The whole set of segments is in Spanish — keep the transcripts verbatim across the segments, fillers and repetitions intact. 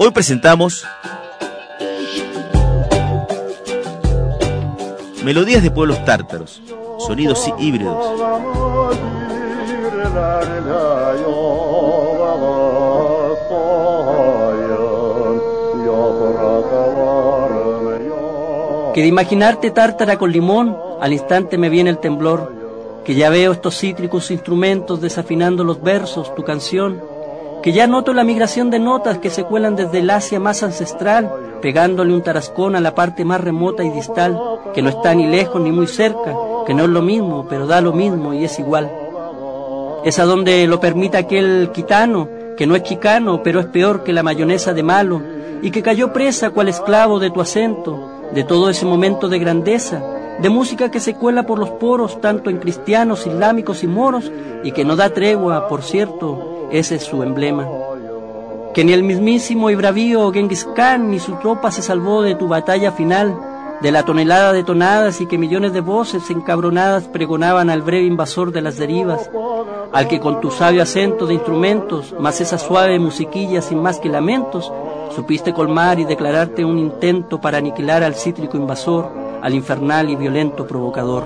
Hoy presentamos melodías de pueblos tártaros, sonidos híbridos. Que de imaginarte tártara con limón, al instante me viene el temblor, que ya veo estos cítricos instrumentos desafinando los versos, tu canción, que ya noto la migración de notas que se cuelan desde el Asia más ancestral, pegándole un tarascón a la parte más remota y distal, que no está ni lejos ni muy cerca, que no es lo mismo, pero da lo mismo y es igual. Es a donde lo permite aquel quitano, que no es chicano, pero es peor que la mayonesa de malo, y que cayó presa cual esclavo de tu acento, de todo ese momento de grandeza, de música que se cuela por los poros, tanto en cristianos, islámicos y moros, y que no da tregua, por cierto, ese es su emblema. Que ni el mismísimo y bravío Genghis Khan ni su tropa se salvó de tu batalla final, de la tonelada de tonadas y que millones de voces encabronadas pregonaban al breve invasor de las derivas, al que con tu sabio acento de instrumentos, más esa suave musiquilla sin más que lamentos, supiste colmar y declararte un intento para aniquilar al cítrico invasor, al infernal y violento provocador.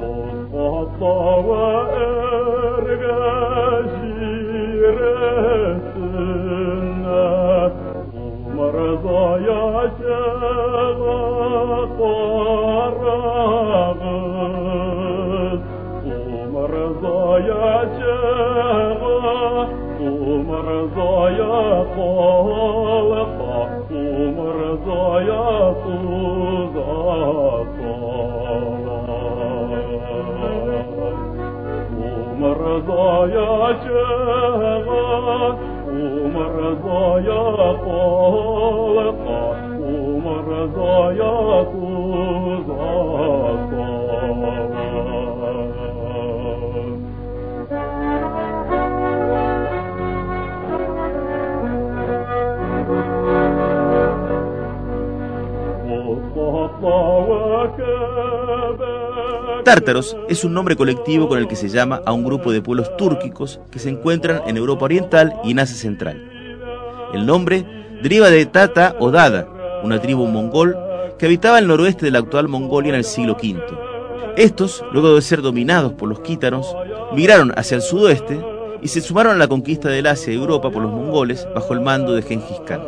Tártaros es un nombre colectivo con el que se llama a un grupo de pueblos túrquicos que se encuentran en Europa Oriental y en Asia Central. El nombre deriva de Tata o Dada, una tribu mongol que habitaba el noroeste de la actual Mongolia en el siglo quinto. Estos, luego de ser dominados por los kítaros, migraron hacia el sudoeste y se sumaron a la conquista del Asia y Europa por los mongoles bajo el mando de Genghis Khan.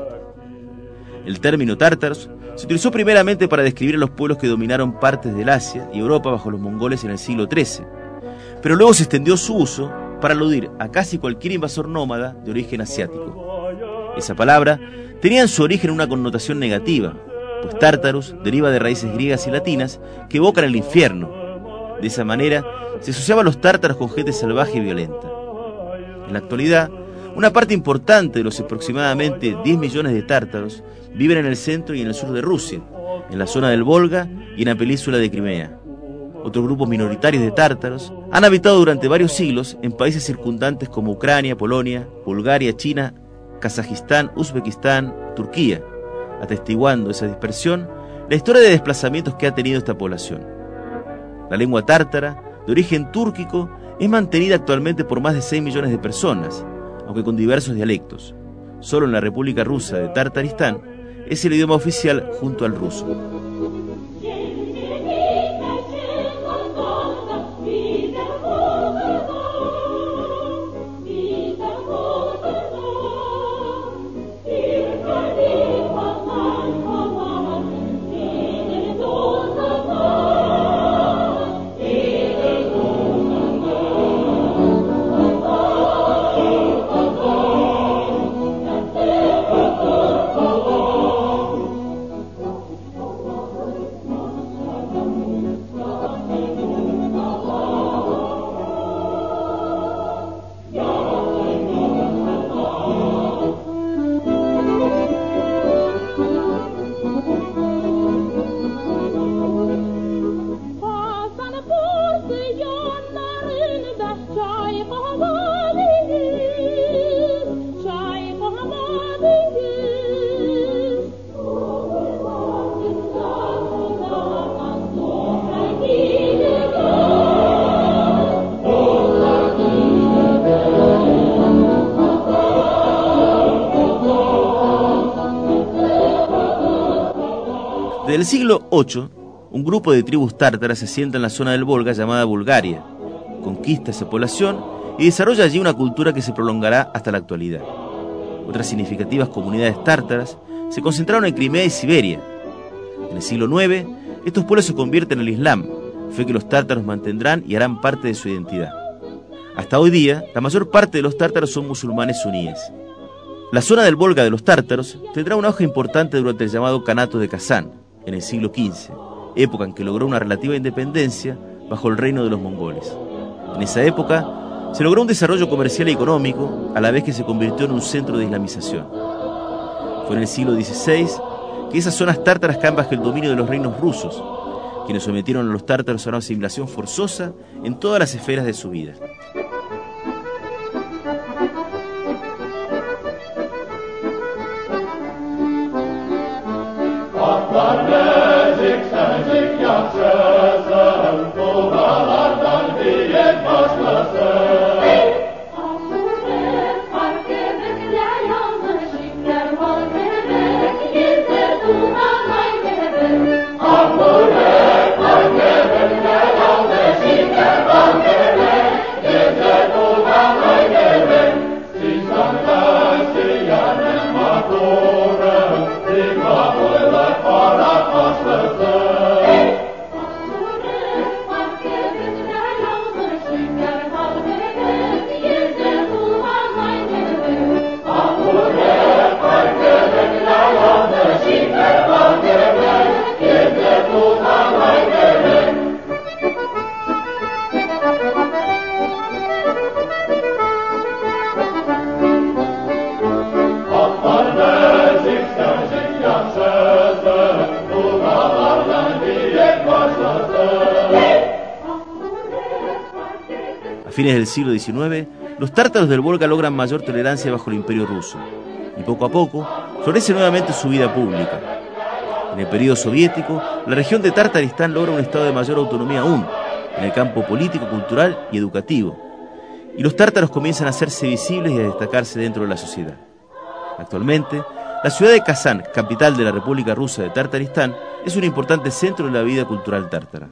El término tártaros se utilizó primeramente para describir a los pueblos que dominaron partes del Asia y Europa bajo los mongoles en el siglo trece, pero luego se extendió su uso para aludir a casi cualquier invasor nómada de origen asiático. Esa palabra tenía en su origen una connotación negativa, pues tártaros deriva de raíces griegas y latinas que evocan el infierno. De esa manera se asociaban los tártaros con gente salvaje y violenta. En la actualidad, una parte importante de los aproximadamente diez millones de tártaros viven en el centro y en el sur de Rusia, en la zona del Volga y en la península de Crimea. Otros grupos minoritarios de tártaros han habitado durante varios siglos en países circundantes como Ucrania, Polonia, Bulgaria, China, Kazajistán, Uzbekistán, Turquía, atestiguando esa dispersión la historia de desplazamientos que ha tenido esta población. La lengua tártara, de origen túrquico, es mantenida actualmente por más de seis millones de personas, aunque con diversos dialectos. Solo en la República Rusa de Tartaristán es el idioma oficial junto al ruso. el siglo ocho, un grupo de tribus tártaras se asienta en la zona del Volga llamada Bulgaria, conquista esa población y desarrolla allí una cultura que se prolongará hasta la actualidad. Otras significativas comunidades tártaras se concentraron en Crimea y Siberia. En el siglo nueve, estos pueblos se convierten en el Islam, fe que los tártaros mantendrán y harán parte de su identidad. Hasta hoy día, la mayor parte de los tártaros son musulmanes suníes. La zona del Volga de los tártaros tendrá una hoja importante durante el llamado Kanato de Kazán, en el siglo quince, época en que logró una relativa independencia bajo el reino de los mongoles. En esa época se logró un desarrollo comercial y económico, a la vez que se convirtió en un centro de islamización. Fue en el siglo dieciséis que esas zonas tártaras caen bajo el dominio de los reinos rusos, quienes sometieron a los tártaros a una asimilación forzosa en todas las esferas de su vida. A fines del siglo diecinueve, los tártaros del Volga logran mayor tolerancia bajo el imperio ruso y poco a poco florece nuevamente su vida pública. En el periodo soviético, la región de Tartaristán logra un estado de mayor autonomía aún en el campo político, cultural y educativo, y los tártaros comienzan a hacerse visibles y a destacarse dentro de la sociedad. Actualmente, la ciudad de Kazán, capital de la República Rusa de Tartaristán, es un importante centro de la vida cultural tártara.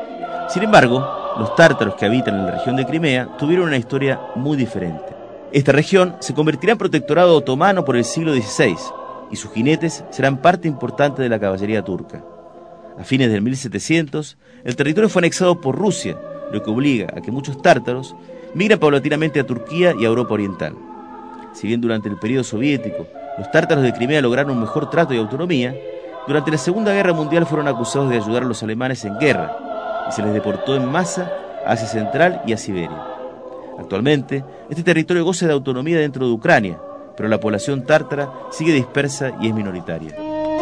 Sin embargo, los tártaros que habitan en la región de Crimea tuvieron una historia muy diferente. Esta región se convertirá en protectorado otomano por el siglo dieciséis y sus jinetes serán parte importante de la caballería turca. A fines del mil setecientos, el territorio fue anexado por Rusia, lo que obliga a que muchos tártaros migran paulatinamente a Turquía y a Europa Oriental. Si bien durante el periodo soviético los tártaros de Crimea lograron un mejor trato y autonomía, durante la Segunda Guerra Mundial fueron acusados de ayudar a los alemanes en guerra y se les deportó en masa a Asia Central y a Siberia. Actualmente, este territorio goza de autonomía dentro de Ucrania, pero la población tártara sigue dispersa y es minoritaria.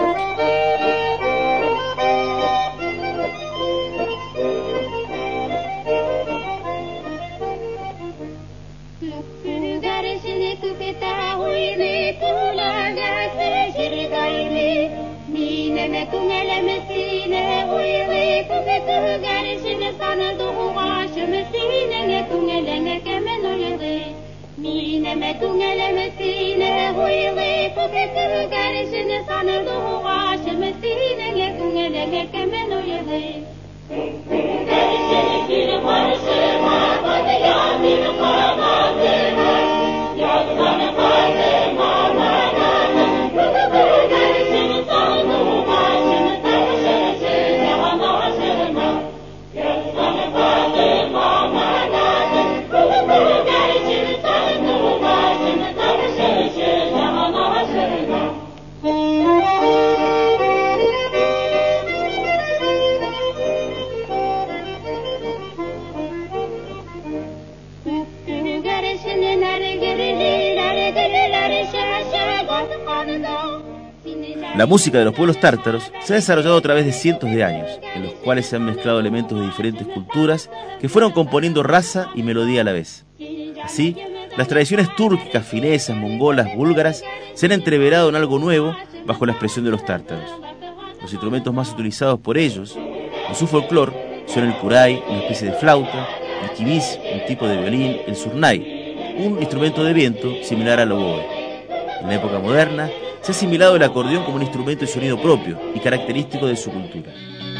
La música de los pueblos tártaros se ha desarrollado a través de cientos de años, en los cuales se han mezclado elementos de diferentes culturas que fueron componiendo raza y melodía a la vez. Así, las tradiciones túrquicas, finesas, mongolas, búlgaras se han entreverado en algo nuevo bajo la expresión de los tártaros. Los instrumentos más utilizados por ellos en su folclore son el kuray, una especie de flauta, el kivis, un tipo de violín, el surnay, un instrumento de viento similar al oboe. En la época moderna, se ha asimilado el acordeón como un instrumento de sonido propio y característico de su cultura.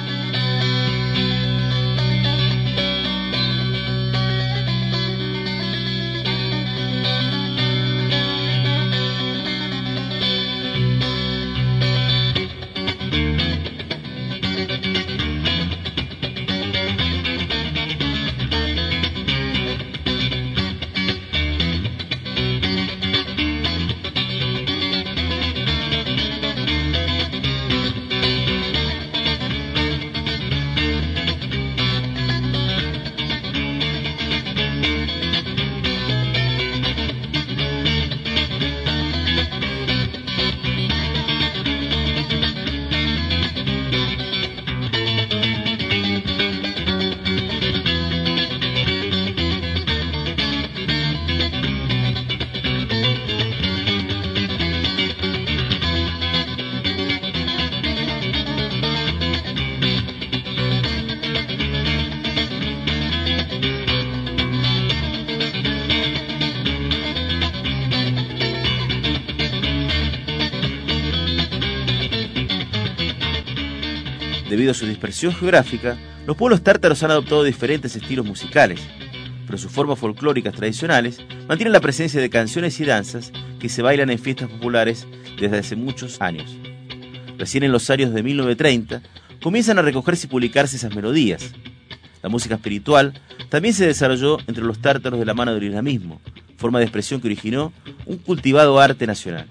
Debido a su dispersión geográfica, los pueblos tártaros han adoptado diferentes estilos musicales, pero sus formas folclóricas tradicionales mantienen la presencia de canciones y danzas que se bailan en fiestas populares desde hace muchos años. Recién en los años de mil novecientos treinta comienzan a recogerse y publicarse esas melodías. La música espiritual también se desarrolló entre los tártaros de la mano del islamismo, forma de expresión que originó un cultivado arte nacional.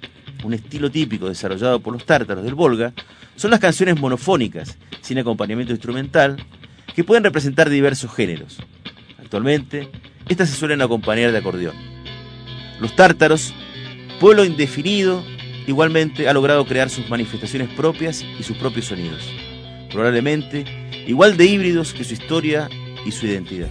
Un estilo típico desarrollado por los tártaros del Volga son las canciones monofónicas, sin acompañamiento instrumental, que pueden representar diversos géneros. Actualmente, estas se suelen acompañar de acordeón. Los tártaros, pueblo indefinido, igualmente ha logrado crear sus manifestaciones propias y sus propios sonidos, probablemente igual de híbridos que su historia y su identidad.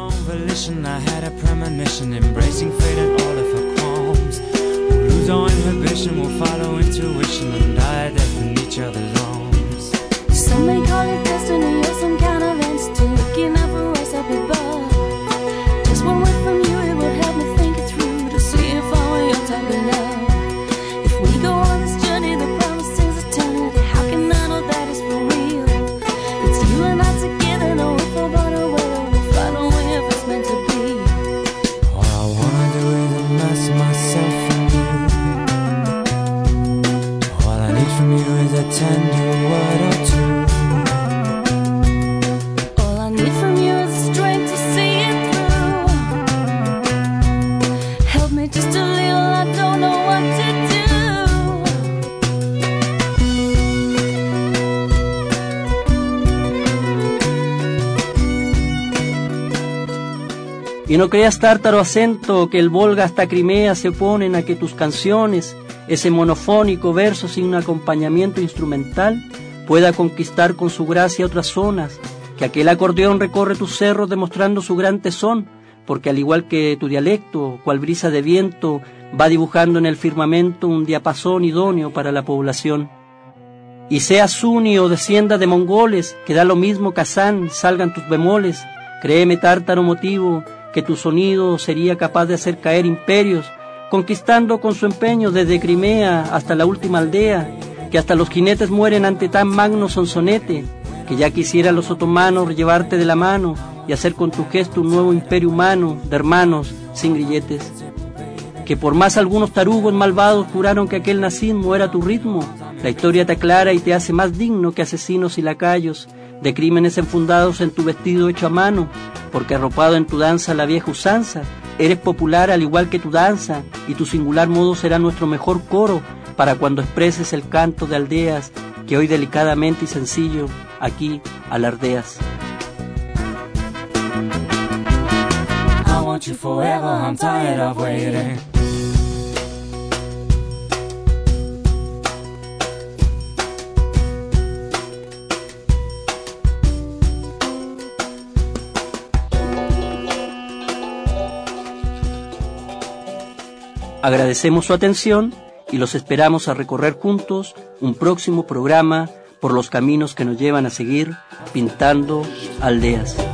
All inhibition will follow intuition and die death in each other's arms. Some may call it destiny or some kind of entity looking out for us up above. Just one word from you, it would help me think it through to see if I were your type of love. If we go on this journey, the promise is eternity. How can I know that it's for real? It's you and I together, no if or but or whether we'll find a way if it's meant to be. All I wanna do is immerse myself in you. From you is a tender word or two. All I need from you is the strength to see it through. Help me just a little, I don't know what to do. Y no creas, tártaro acento, que el Volga hasta Crimea se oponen a que tus canciones, ese monofónico verso sin un acompañamiento instrumental, pueda conquistar con su gracia otras zonas, que aquel acordeón recorre tus cerros demostrando su gran tesón, porque al igual que tu dialecto, cual brisa de viento, va dibujando en el firmamento un diapasón idóneo para la población. Y sea suni o descienda de mongoles, que da lo mismo Kazán, salgan tus bemoles, créeme, tártaro motivo, que tu sonido sería capaz de hacer caer imperios, conquistando con su empeño desde Crimea hasta la última aldea, que hasta los jinetes mueren ante tan magno sonsonete, que ya quisieran los otomanos llevarte de la mano y hacer con tu gesto un nuevo imperio humano de hermanos sin grilletes. Que por más algunos tarugos malvados juraron que aquel nazismo era tu ritmo, la historia te aclara y te hace más digno que asesinos y lacayos, de crímenes enfundados en tu vestido hecho a mano, porque arropado en tu danza la vieja usanza, eres popular al igual que tu danza, y tu singular modo será nuestro mejor coro para cuando expreses el canto de aldeas que hoy delicadamente y sencillo aquí alardeas. I want you forever, I'm tired of waiting. Agradecemos su atención y los esperamos a recorrer juntos un próximo programa por los caminos que nos llevan a seguir pintando aldeas.